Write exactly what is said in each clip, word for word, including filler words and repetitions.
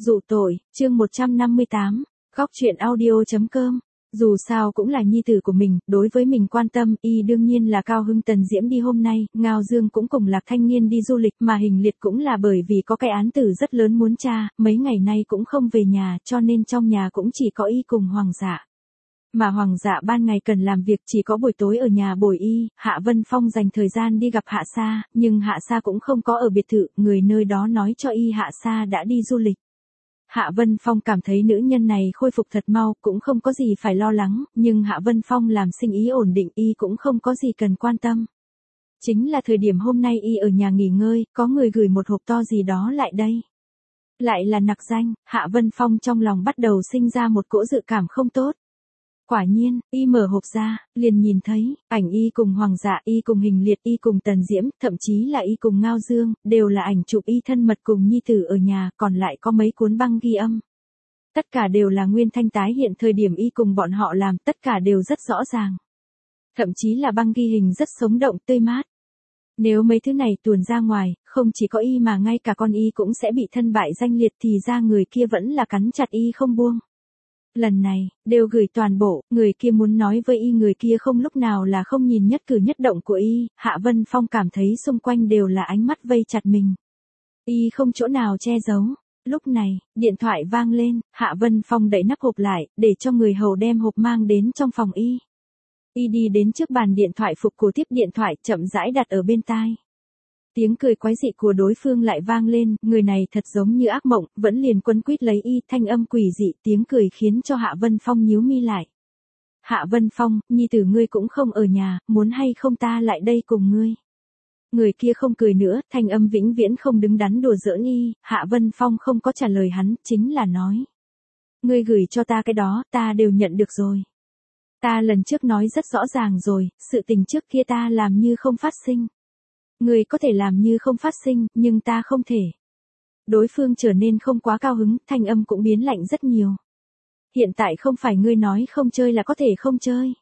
Dụ tội, chương một trăm năm mươi tám, góc truyện audio.com. Dù sao cũng là nhi tử của mình, đối với mình quan tâm, y đương nhiên là cao hưng Tần Diễm đi hôm nay, Ngao Dương cũng cùng Lạc Thanh Niên đi du lịch, mà Hình Liệt cũng là bởi vì có cái án tử rất lớn muốn tra, mấy ngày nay cũng không về nhà, cho nên trong nhà cũng chỉ có y cùng Hoàng Dạ. Mà Hoàng Dạ ban ngày cần làm việc, chỉ có buổi tối ở nhà bồi y. Hạ Vân Phong dành thời gian đi gặp Hạ Sa, nhưng Hạ Sa cũng không có ở biệt thự, người nơi đó nói cho y Hạ Sa đã đi du lịch. Hạ Vân Phong cảm thấy nữ nhân này khôi phục thật mau, cũng không có gì phải lo lắng, nhưng Hạ Vân Phong làm sinh ý ổn định, y cũng không có gì cần quan tâm. Chính là thời điểm hôm nay y ở nhà nghỉ ngơi, có người gửi một hộp to gì đó lại đây. Lại là nặc danh, Hạ Vân Phong trong lòng bắt đầu sinh ra một cỗ dự cảm không tốt. Quả nhiên, y mở hộp ra, liền nhìn thấy, ảnh y cùng Hoàng Dạ, y cùng Hình Liệt, y cùng Tần Diễm, thậm chí là y cùng Ngao Dương, đều là ảnh chụp y thân mật cùng nhi tử ở nhà, còn lại có mấy cuốn băng ghi âm. Tất cả đều là nguyên thanh tái hiện thời điểm y cùng bọn họ làm, tất cả đều rất rõ ràng. Thậm chí là băng ghi hình rất sống động, tươi mát. Nếu mấy thứ này tuồn ra ngoài, không chỉ có y mà ngay cả con y cũng sẽ bị thân bại danh liệt, thì ra người kia vẫn là cắn chặt y không buông. Lần này, đều gửi toàn bộ, người kia muốn nói với y, người kia không lúc nào là không nhìn nhất cử nhất động của y. Hạ Vân Phong cảm thấy xung quanh đều là ánh mắt vây chặt mình. Y không chỗ nào che giấu. Lúc này, điện thoại vang lên, Hạ Vân Phong đậy nắp hộp lại, để cho người hầu đem hộp mang đến trong phòng y. Y đi đến trước bàn điện thoại phục cổ tiếp điện thoại, chậm rãi đặt ở bên tai. Tiếng cười quái dị của đối phương lại vang lên, người này thật giống như ác mộng, vẫn liền quấn quýt lấy y, thanh âm quỷ dị, tiếng cười khiến cho Hạ Vân Phong nhíu mi lại. Hạ Vân Phong, nhi tử ngươi cũng không ở nhà, muốn hay không ta lại đây cùng ngươi. Người kia không cười nữa, thanh âm vĩnh viễn không đứng đắn đùa giỡn y. Hạ Vân Phong không có trả lời hắn, chính là nói. Ngươi gửi cho ta cái đó, ta đều nhận được rồi. Ta lần trước nói rất rõ ràng rồi, sự tình trước kia ta làm như không phát sinh. Ngươi có thể làm như không phát sinh, nhưng ta không thể. Đối phương trở nên không quá cao hứng, thanh âm cũng biến lạnh rất nhiều. Hiện tại không phải ngươi nói không chơi là có thể không chơi.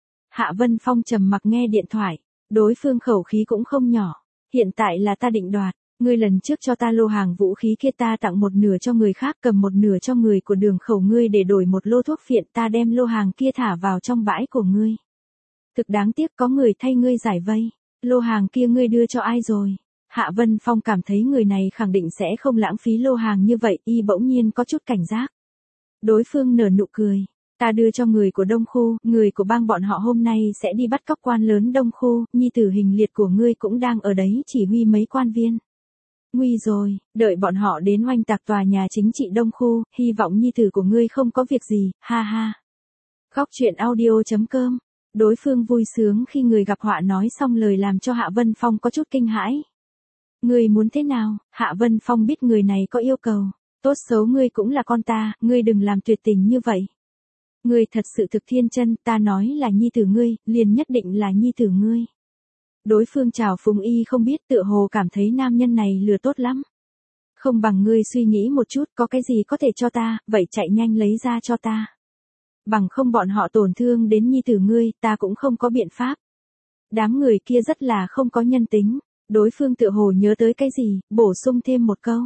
Hạ Vân Phong trầm mặc nghe điện thoại, đối phương khẩu khí cũng không nhỏ. Hiện tại là ta định đoạt, ngươi lần trước cho ta lô hàng vũ khí kia, ta tặng một nửa cho người khác, cầm một nửa cho người của Đường Khẩu ngươi để đổi một lô thuốc phiện, ta đem lô hàng kia thả vào trong bãi của ngươi. Thực đáng tiếc có người thay ngươi giải vây. Lô hàng kia ngươi đưa cho ai rồi? Hạ Vân Phong cảm thấy người này khẳng định sẽ không lãng phí lô hàng như vậy, y bỗng nhiên có chút cảnh giác. Đối phương nở nụ cười. Ta đưa cho người của Đông Khu, người của bang bọn họ hôm nay sẽ đi bắt cóc quan lớn Đông Khu, nhi tử Hình Liệt của ngươi cũng đang ở đấy chỉ huy mấy quan viên. Nguy rồi, đợi bọn họ đến oanh tạc tòa nhà chính trị Đông Khu, hy vọng nhi tử của ngươi không có việc gì, ha ha. Góc truyện audio.com. Đối phương vui sướng khi người gặp họa nói xong lời làm cho Hạ Vân Phong có chút kinh hãi. Ngươi muốn thế nào? Hạ Vân Phong biết người này có yêu cầu. Tốt xấu ngươi cũng là con ta, ngươi đừng làm tuyệt tình như vậy. Ngươi thật sự thực thiên chân, ta nói là nhi tử ngươi, liền nhất định là nhi tử ngươi. Đối phương chào phúng y không biết, tựa hồ cảm thấy nam nhân này lừa tốt lắm. Không bằng ngươi suy nghĩ một chút, có cái gì có thể cho ta, vậy chạy nhanh lấy ra cho ta. Bằng không bọn họ tổn thương đến nhi tử ngươi, ta cũng không có biện pháp. Đám người kia rất là không có nhân tính. Đối phương tựa hồ nhớ tới cái gì, bổ sung thêm một câu.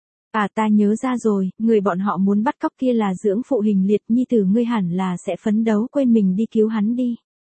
À ta nhớ ra rồi, người bọn họ muốn bắt cóc kia là dưỡng phụ Hình Liệt, nhi tử ngươi hẳn là sẽ phấn đấu quên mình đi cứu hắn đi.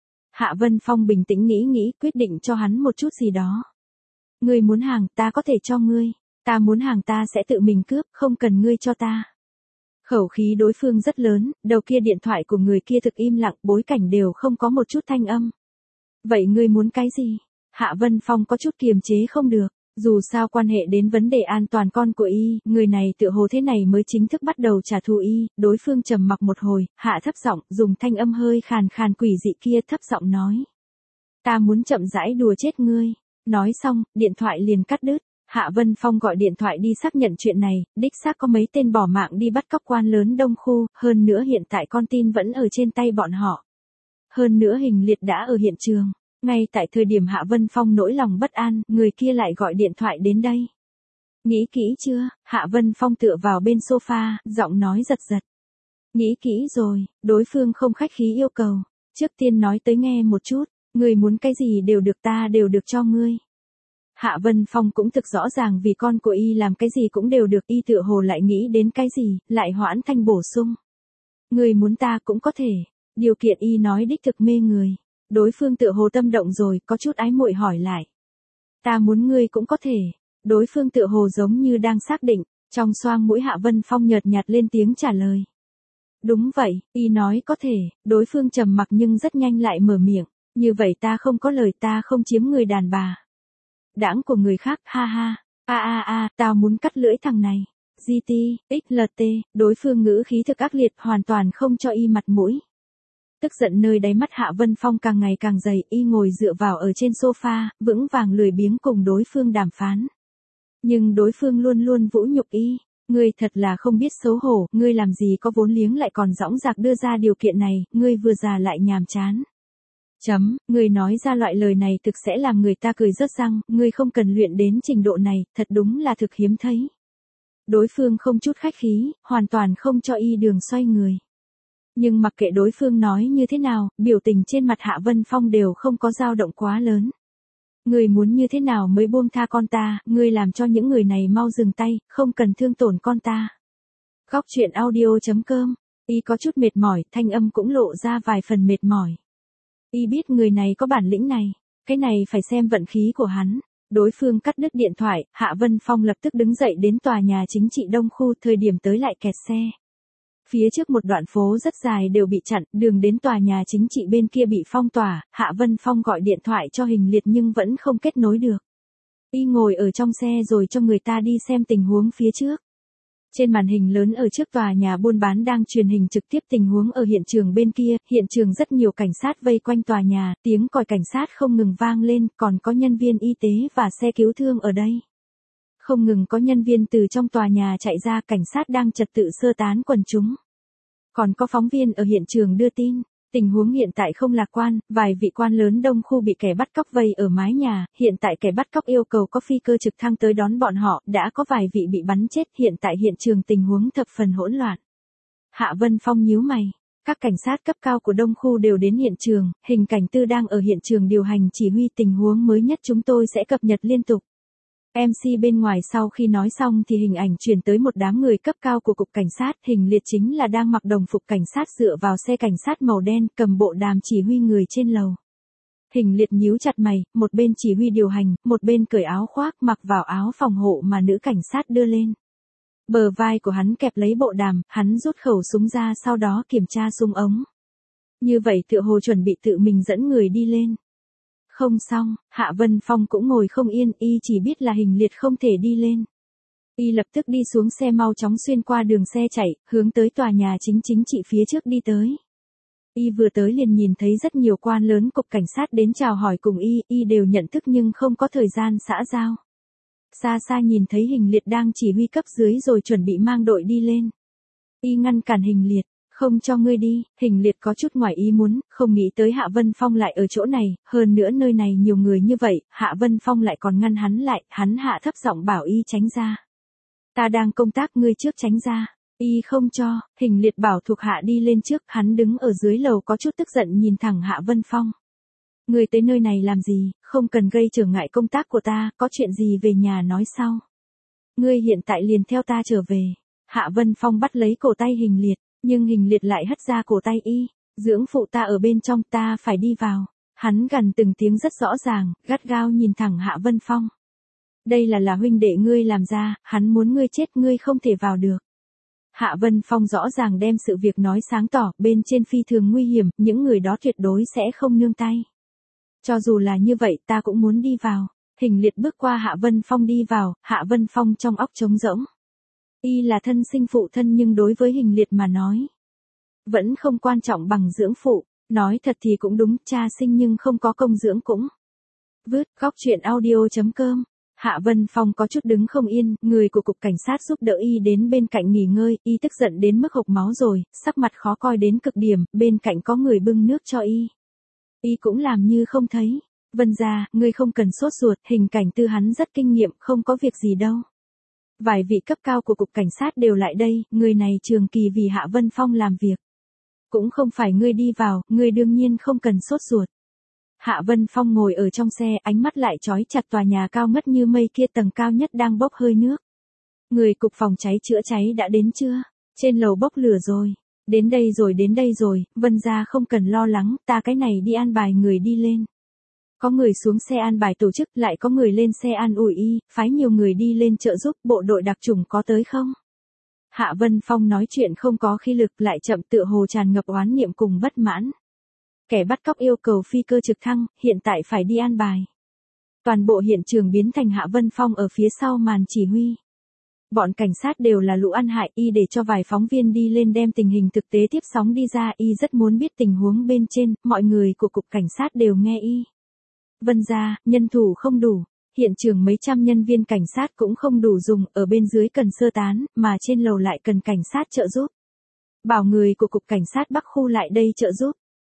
Hạ Vân Phong bình tĩnh nghĩ nghĩ, quyết định cho hắn một chút gì đó. Ngươi muốn hàng, ta có thể cho ngươi. Ta muốn hàng ta sẽ tự mình cướp, không cần ngươi cho ta. Khẩu khí đối phương rất lớn, đầu kia điện thoại của người kia thực im lặng, bối cảnh đều không có một chút thanh âm. Vậy ngươi muốn cái gì? Hạ Vân Phong có chút kiềm chế không được, dù sao quan hệ đến vấn đề an toàn con của y, người này tựa hồ thế này mới chính thức bắt đầu trả thù y. Đối phương trầm mặc một hồi, hạ thấp giọng, dùng thanh âm hơi khàn khàn quỷ dị kia thấp giọng nói. Ta muốn chậm rãi đùa chết ngươi. Nói xong, điện thoại liền cắt đứt. Hạ Vân Phong gọi điện thoại đi xác nhận chuyện này, đích xác có mấy tên bỏ mạng đi bắt cóc quan lớn Đông Khu, hơn nữa hiện tại con tin vẫn ở trên tay bọn họ. Hơn nữa Hình Liệt đã ở hiện trường. Ngay tại thời điểm Hạ Vân Phong nỗi lòng bất an, người kia lại gọi điện thoại đến đây. Nghĩ kỹ chưa? Hạ Vân Phong tựa vào bên sofa, giọng nói giật giật. Nghĩ kỹ rồi, đối phương không khách khí yêu cầu. Trước tiên nói tới nghe một chút, ngươi muốn cái gì đều được, ta đều được cho ngươi. Hạ Vân Phong cũng thực rõ ràng vì con của y làm cái gì cũng đều được, y tựa hồ lại nghĩ đến cái gì, lại hoãn thanh bổ sung. Người muốn ta cũng có thể, điều kiện y nói đích thực mê người. Đối phương tựa hồ tâm động rồi, có chút ái muội hỏi lại. Ta muốn ngươi cũng có thể, đối phương tựa hồ giống như đang xác định, trong xoang mũi Hạ Vân Phong nhợt nhạt lên tiếng trả lời. Đúng vậy, y nói có thể, đối phương trầm mặc nhưng rất nhanh lại mở miệng, như vậy ta không có lời, ta không chiếm người đàn bà. Đãng của người khác, ha ha, a a a, tao muốn cắt lưỡi thằng này. giê tê, ích lờ tê, đối phương ngữ khí thực ác liệt hoàn toàn không cho y mặt mũi. Tức giận nơi đáy mắt Hạ Vân Phong càng ngày càng dày, y ngồi dựa vào ở trên sofa, vững vàng lười biếng cùng đối phương đàm phán. Nhưng đối phương luôn luôn vũ nhục y, ngươi thật là không biết xấu hổ, ngươi làm gì có vốn liếng lại còn dõng dạc đưa ra điều kiện này, ngươi vừa già lại nhàm chán. Chấm, ngươi nói ra loại lời này thực sẽ làm người ta cười rớt răng, ngươi không cần luyện đến trình độ này, thật đúng là thực hiếm thấy. Đối phương không chút khách khí, hoàn toàn không cho y đường xoay người. Nhưng mặc kệ đối phương nói như thế nào, biểu tình trên mặt Hạ Vân Phong đều không có dao động quá lớn. Ngươi muốn như thế nào mới buông tha con ta, ngươi làm cho những người này mau dừng tay, không cần thương tổn con ta. Góc truyện audio chấm com, y có chút mệt mỏi, thanh âm cũng lộ ra vài phần mệt mỏi. Y biết người này có bản lĩnh này, cái này phải xem vận khí của hắn. Đối phương cắt đứt điện thoại, Hạ Vân Phong lập tức đứng dậy đến tòa nhà chính trị Đông Khu, thời điểm tới lại kẹt xe. Phía trước một đoạn phố rất dài đều bị chặn, đường đến tòa nhà chính trị bên kia bị phong tỏa, Hạ Vân Phong gọi điện thoại cho Hình Liệt nhưng vẫn không kết nối được. Y ngồi ở trong xe rồi cho người ta đi xem tình huống phía trước. Trên màn hình lớn ở trước tòa nhà buôn bán đang truyền hình trực tiếp tình huống ở hiện trường bên kia, hiện trường rất nhiều cảnh sát vây quanh tòa nhà, tiếng còi cảnh sát không ngừng vang lên, còn có nhân viên y tế và xe cứu thương ở đây. Không ngừng có nhân viên từ trong tòa nhà chạy ra, cảnh sát đang trật tự sơ tán quần chúng. Còn có phóng viên ở hiện trường đưa tin, tình huống hiện tại không lạc quan, vài vị quan lớn Đông Khu bị kẻ bắt cóc vây ở mái nhà, hiện tại kẻ bắt cóc yêu cầu có phi cơ trực thăng tới đón bọn họ, đã có vài vị bị bắn chết, hiện tại hiện trường tình huống thập phần hỗn loạn. Hạ Vân Phong nhíu mày, các cảnh sát cấp cao của Đông Khu đều đến hiện trường, hình cảnh tư đang ở hiện trường điều hành chỉ huy tình huống mới nhất, chúng tôi sẽ cập nhật liên tục. em xê bên ngoài sau khi nói xong thì hình ảnh chuyển tới một đám người cấp cao của cục cảnh sát, Hình Liệt chính là đang mặc đồng phục cảnh sát dựa vào xe cảnh sát màu đen, cầm bộ đàm chỉ huy người trên lầu. Hình Liệt nhíu chặt mày, một bên chỉ huy điều hành, một bên cởi áo khoác mặc vào áo phòng hộ mà nữ cảnh sát đưa lên. Bờ vai của hắn kẹp lấy bộ đàm, hắn rút khẩu súng ra sau đó kiểm tra súng ống. Như vậy tựa hồ chuẩn bị tự mình dẫn người đi lên. Không xong, Hạ Vân Phong cũng ngồi không yên, y chỉ biết là Hình Liệt không thể đi lên. Y lập tức đi xuống xe mau chóng xuyên qua đường xe chạy, hướng tới tòa nhà chính chính trị phía trước đi tới. Y vừa tới liền nhìn thấy rất nhiều quan lớn cục cảnh sát đến chào hỏi cùng y, y đều nhận thức nhưng không có thời gian xã giao. Xa xa nhìn thấy Hình Liệt đang chỉ huy cấp dưới rồi chuẩn bị mang đội đi lên. Y ngăn cản Hình Liệt. Không cho ngươi đi, Hình Liệt có chút ngoài ý muốn, không nghĩ tới Hạ Vân Phong lại ở chỗ này, hơn nữa nơi này nhiều người như vậy, Hạ Vân Phong lại còn ngăn hắn lại, hắn hạ thấp giọng bảo y tránh ra. Ta đang công tác, ngươi trước tránh ra. Y không cho, Hình Liệt bảo thuộc hạ đi lên trước, hắn đứng ở dưới lầu có chút tức giận nhìn thẳng Hạ Vân Phong. Ngươi tới nơi này làm gì, không cần gây trở ngại công tác của ta, có chuyện gì về nhà nói sau. Ngươi hiện tại liền theo ta trở về. Hạ Vân Phong bắt lấy cổ tay Hình Liệt. Nhưng Hình Liệt lại hất ra cổ tay y, dưỡng phụ ta ở bên trong, ta phải đi vào. Hắn gần từng tiếng rất rõ ràng, gắt gao nhìn thẳng Hạ Vân Phong. Đây là là huynh đệ ngươi làm ra, hắn muốn ngươi chết, ngươi không thể vào được. Hạ Vân Phong rõ ràng đem sự việc nói sáng tỏ, bên trên phi thường nguy hiểm, những người đó tuyệt đối sẽ không nương tay. Cho dù là như vậy ta cũng muốn đi vào. Hình Liệt bước qua Hạ Vân Phong đi vào, Hạ Vân Phong trong óc trống rỗng. Y là thân sinh phụ thân nhưng đối với Hình Liệt mà nói, vẫn không quan trọng bằng dưỡng phụ, nói thật thì cũng đúng, cha sinh nhưng không có công dưỡng cũng. Vứt, góc truyện audio chấm com, Hạ Vân Phong có chút đứng không yên, người của cục cảnh sát giúp đỡ y đến bên cạnh nghỉ ngơi, y tức giận đến mức hộc máu rồi, sắc mặt khó coi đến cực điểm, bên cạnh có người bưng nước cho y. Y cũng làm như không thấy. Vân gia, ngươi không cần sốt ruột, hình cảnh tư hắn rất kinh nghiệm, không có việc gì đâu. Vài vị cấp cao của cục cảnh sát đều lại đây, người này trường kỳ vì Hạ Vân Phong làm việc. Cũng không phải ngươi đi vào, ngươi đương nhiên không cần sốt ruột. Hạ Vân Phong ngồi ở trong xe, ánh mắt lại chói chặt tòa nhà cao ngất như mây kia tầng cao nhất đang bốc hơi nước. Người cục phòng cháy chữa cháy đã đến chưa? Trên lầu bốc lửa rồi. Đến đây rồi đến đây rồi, Vân gia không cần lo lắng, ta cái này đi an bài người đi lên. Có người xuống xe an bài tổ chức, lại có người lên xe an ủi y, phái nhiều người đi lên trợ giúp, bộ đội đặc chủng có tới không? Hạ Vân Phong nói chuyện không có khí lực, lại chậm, tựa hồ tràn ngập oán niệm cùng bất mãn. Kẻ bắt cóc yêu cầu phi cơ trực thăng, hiện tại phải đi an bài. Toàn bộ hiện trường biến thành Hạ Vân Phong ở phía sau màn chỉ huy. Bọn cảnh sát đều là lũ ăn hại, y để cho vài phóng viên đi lên đem tình hình thực tế tiếp sóng đi ra, y rất muốn biết tình huống bên trên, mọi người của cục cảnh sát đều nghe y. Vân gia, nhân thủ không đủ, hiện trường mấy trăm nhân viên cảnh sát cũng không đủ dùng, ở bên dưới cần sơ tán, mà trên lầu lại cần cảnh sát trợ giúp. Bảo người của cục cảnh sát Bắc khu lại đây trợ giúp.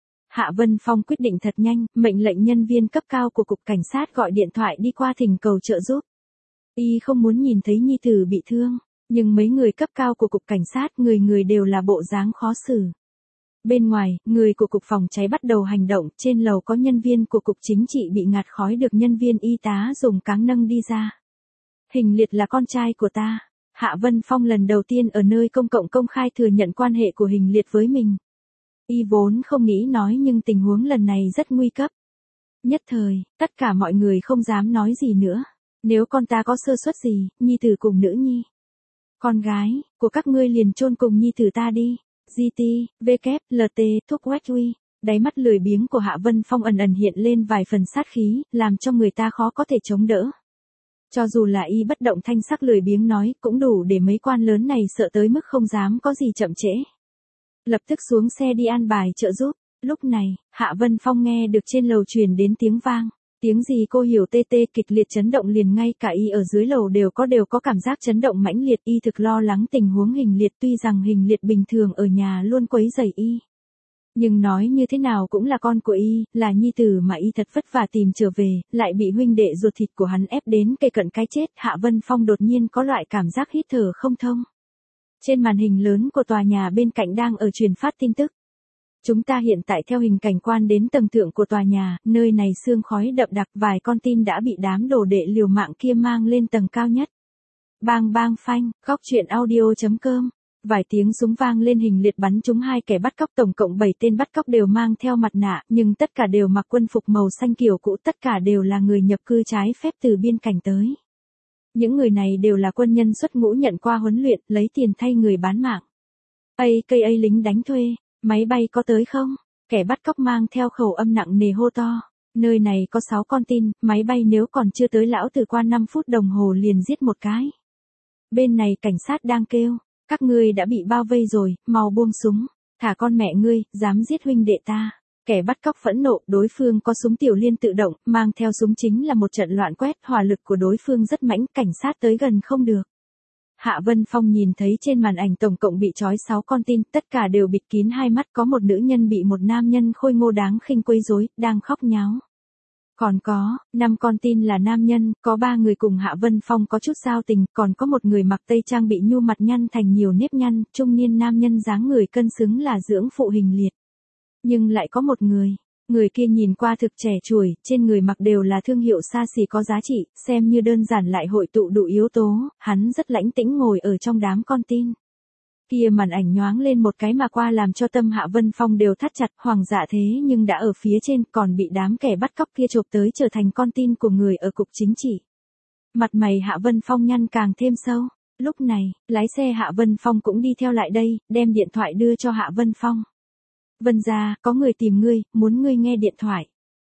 Hạ Vân Phong quyết định thật nhanh, mệnh lệnh nhân viên cấp cao của cục cảnh sát gọi điện thoại đi qua thỉnh cầu trợ giúp. Y không muốn nhìn thấy nhi tử bị thương, nhưng mấy người cấp cao của cục cảnh sát người người đều là bộ dáng khó xử. Bên ngoài, người của cục phòng cháy bắt đầu hành động, trên lầu có nhân viên của cục chính trị bị ngạt khói được nhân viên y tá dùng cáng nâng đi ra. Hình Liệt là con trai của ta. Hạ Vân Phong lần đầu tiên ở nơi công cộng công khai thừa nhận quan hệ của Hình Liệt với mình. Y vốn không nghĩ nói nhưng tình huống lần này rất nguy cấp. Nhất thời, tất cả mọi người không dám nói gì nữa. Nếu con ta có sơ suất gì, nhi tử cùng nữ nhi. Con gái, của các ngươi liền chôn cùng nhi tử ta đi. giê tê, vê kép, lờ tê, thuốc quét uy. Đáy mắt lười biếng của Hạ Vân Phong ẩn ẩn hiện lên vài phần sát khí, làm cho người ta khó có thể chống đỡ. Cho dù là y bất động thanh sắc lười biếng nói, cũng đủ để mấy quan lớn này sợ tới mức không dám có gì chậm trễ. Lập tức xuống xe đi an bài trợ giúp. Lúc này, Hạ Vân Phong nghe được trên lầu truyền đến tiếng vang. Tiếng gì cô hiểu, tê tê kịch liệt chấn động, liền ngay cả y ở dưới lầu đều có đều có cảm giác chấn động mãnh liệt. Y thực lo lắng tình huống Hình Liệt, tuy rằng Hình Liệt bình thường ở nhà luôn quấy rầy y. Nhưng nói như thế nào cũng là con của y, là nhi tử mà y thật vất vả tìm trở về, lại bị huynh đệ ruột thịt của hắn ép đến kề cận cái chết. Hạ Vân Phong đột nhiên có loại cảm giác hít thở không thông. Trên màn hình lớn của tòa nhà bên cạnh đang ở truyền phát tin tức. Chúng ta hiện tại theo hình cảnh quan đến tầng thượng của tòa nhà, nơi này sương khói đậm đặc, vài con tin đã bị đám đồ đệ liều mạng kia mang lên tầng cao nhất. Bang bang phanh, góc truyện audio chấm com. Vài tiếng súng vang lên, Hình Liệt bắn trúng hai kẻ bắt cóc, tổng cộng bảy tên bắt cóc đều mang theo mặt nạ, nhưng tất cả đều mặc quân phục màu xanh kiểu cũ, tất cả đều là người nhập cư trái phép từ biên cảnh tới. Những người này đều là quân nhân xuất ngũ nhận qua huấn luyện, lấy tiền thay người bán mạng. a ca a lính đánh thuê, máy bay có tới không? Kẻ bắt cóc mang theo khẩu âm nặng nề hô to. Nơi này có sáu con tin, máy bay nếu còn chưa tới lão tử qua năm phút đồng hồ liền giết một cái. Bên này cảnh sát đang kêu, các ngươi đã bị bao vây rồi, mau buông súng, thả con mẹ ngươi, dám giết huynh đệ ta. Kẻ bắt cóc phẫn nộ, đối phương có súng tiểu liên tự động, mang theo súng chính là một trận loạn quét, hỏa lực của đối phương rất mãnh, cảnh sát tới gần không được. Hạ Vân Phong nhìn thấy trên màn ảnh tổng cộng bị trói sáu con tin, tất cả đều bịt kín hai mắt, có một nữ nhân bị một nam nhân khôi ngô đáng khinh quấy rối, đang khóc nháo. Còn có, năm con tin là nam nhân, có ba người cùng Hạ Vân Phong có chút giao tình, còn có một người mặc tây trang bị nhu mặt nhăn thành nhiều nếp nhăn, trung niên nam nhân dáng người cân xứng là dưỡng phụ Hình Liệt. Nhưng lại có một người, người kia nhìn qua thực trẻ tuổi, trên người mặc đều là thương hiệu xa xỉ có giá trị, xem như đơn giản lại hội tụ đủ yếu tố, hắn rất lãnh tĩnh ngồi ở trong đám con tin. Kia màn ảnh nhoáng lên một cái mà qua làm cho tâm Hạ Vân Phong đều thắt chặt, hoàng dạ thế nhưng đã ở phía trên, còn bị đám kẻ bắt cóc kia chộp tới trở thành con tin của người ở cục chính trị. Mặt mày Hạ Vân Phong nhăn càng thêm sâu. Lúc này, lái xe Hạ Vân Phong cũng đi theo lại đây, đem điện thoại đưa cho Hạ Vân Phong. Vân gia, có người tìm ngươi, muốn ngươi nghe điện thoại.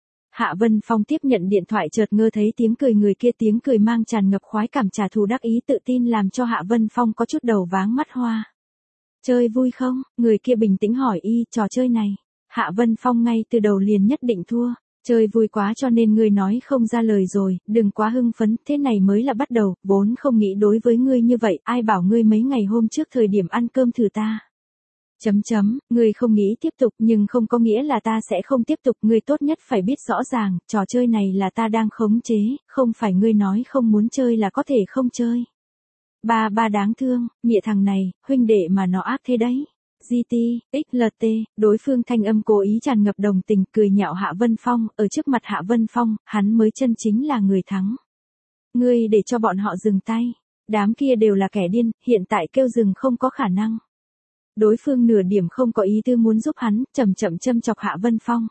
Hạ Vân Phong tiếp nhận điện thoại, chợt ngơ thấy tiếng cười người kia, tiếng cười mang tràn ngập khoái cảm trả thù đắc ý tự tin làm cho Hạ Vân Phong có chút đầu váng mắt hoa. Chơi vui không? Người kia bình tĩnh hỏi y, trò chơi này. Hạ Vân Phong ngay từ đầu liền nhất định thua. Chơi vui quá cho nên ngươi nói không ra lời rồi, đừng quá hưng phấn, thế này mới là bắt đầu, vốn không nghĩ đối với ngươi như vậy, ai bảo ngươi mấy ngày hôm trước thời điểm ăn cơm thử ta. Chấm chấm, ngươi không nghĩ tiếp tục nhưng không có nghĩa là ta sẽ không tiếp tục, ngươi tốt nhất phải biết rõ ràng, trò chơi này là ta đang khống chế, không phải ngươi nói không muốn chơi là có thể không chơi. Ba ba đáng thương, nghĩa thằng này, huynh đệ mà nó ác thế đấy. giê tê, ích lờ tê, đối phương thanh âm cố ý tràn ngập đồng tình, cười nhạo Hạ Vân Phong, ở trước mặt Hạ Vân Phong, hắn mới chân chính là người thắng. Ngươi để cho bọn họ dừng tay, đám kia đều là kẻ điên, hiện tại kêu dừng không có khả năng. Đối phương nửa điểm không có ý tư muốn giúp hắn, chậm chậm châm chọc Hạ Vân Phong.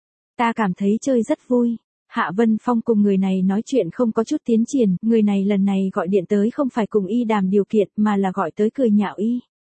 Ta cảm thấy chơi rất vui. Hạ Vân Phong cùng người này nói chuyện không có chút tiến triển, người này lần này gọi điện tới không phải cùng y đàm điều kiện mà là gọi tới cười nhạo y.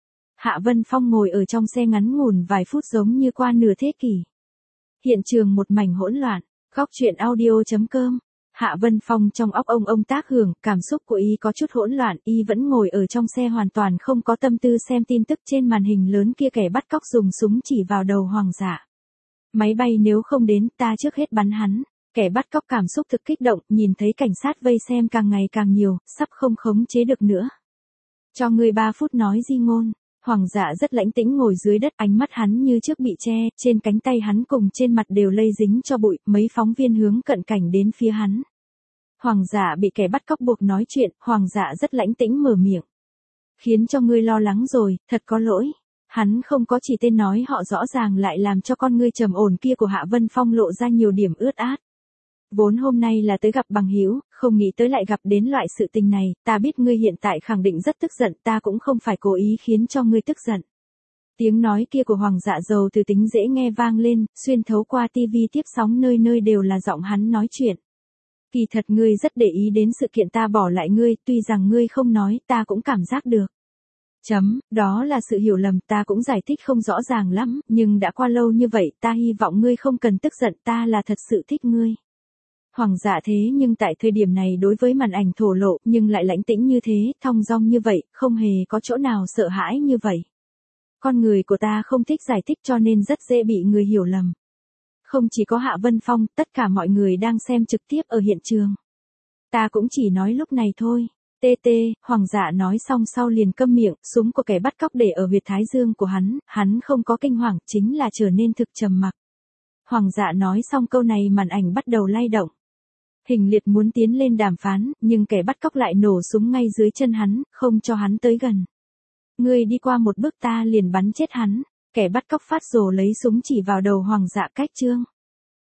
Hạ Vân Phong ngồi ở trong xe ngắn ngủn vài phút giống như qua nửa thế kỷ. Hiện trường một mảnh hỗn loạn, góc chuyện audio chấm com. Hạ Vân Phong trong óc ông ông tác hưởng, cảm xúc của y có chút hỗn loạn, y vẫn ngồi ở trong xe hoàn toàn không có tâm tư xem tin tức trên màn hình lớn kia kẻ bắt cóc dùng súng chỉ vào đầu Hoàng Dạ. Máy bay nếu không đến, ta trước hết bắn hắn. Kẻ bắt cóc cảm xúc thực kích động, nhìn thấy cảnh sát vây xem càng ngày càng nhiều, sắp không khống chế được nữa. Cho ngươi ba phút nói di ngôn. Hoàng Dạ rất lãnh tĩnh ngồi dưới đất, ánh mắt hắn như trước bị che, trên cánh tay hắn cùng trên mặt đều lây dính cho bụi, mấy phóng viên hướng cận cảnh đến phía hắn. Hoàng Dạ bị kẻ bắt cóc buộc nói chuyện, Hoàng Dạ rất lãnh tĩnh mở miệng. Khiến cho ngươi lo lắng rồi, thật có lỗi. Hắn không có chỉ tên nói họ rõ ràng lại làm cho con ngươi trầm ổn kia của Hạ Vân Phong lộ ra nhiều điểm ướt át. Vốn hôm nay là tới gặp bằng hữu, không nghĩ tới lại gặp đến loại sự tình này, ta biết ngươi hiện tại khẳng định rất tức giận, ta cũng không phải cố ý khiến cho ngươi tức giận. Tiếng nói kia của Hoàng Dạ giàu từ tính dễ nghe vang lên, xuyên thấu qua tivi tiếp sóng nơi nơi đều là giọng hắn nói chuyện. Kỳ thật ngươi rất để ý đến sự kiện ta bỏ lại ngươi, tuy rằng ngươi không nói, ta cũng cảm giác được. Chấm, đó là sự hiểu lầm, ta cũng giải thích không rõ ràng lắm, nhưng đã qua lâu như vậy, ta hy vọng ngươi không cần tức giận, ta là thật sự thích ngươi. Hoàng Dạ thế nhưng tại thời điểm này đối với màn ảnh thổ lộ, nhưng lại lãnh tĩnh như thế, thong dong như vậy, không hề có chỗ nào sợ hãi như vậy. Con người của ta không thích giải thích cho nên rất dễ bị người hiểu lầm. Không chỉ có Hạ Vân Phong, tất cả mọi người đang xem trực tiếp ở hiện trường. Ta cũng chỉ nói lúc này thôi. Tê tê, Hoàng Dạ nói xong sau liền câm miệng, súng của kẻ bắt cóc để ở huyệt thái dương của hắn, hắn không có kinh hoàng, chính là trở nên thực trầm mặc. Hoàng Dạ nói xong câu này màn ảnh bắt đầu lay động. Hình liệt muốn tiến lên đàm phán, nhưng kẻ bắt cóc lại nổ súng ngay dưới chân hắn, không cho hắn tới gần. Ngươi đi qua một bước ta liền bắn chết hắn, kẻ bắt cóc phát rồ lấy súng chỉ vào đầu Hoàng Dạ cách chương.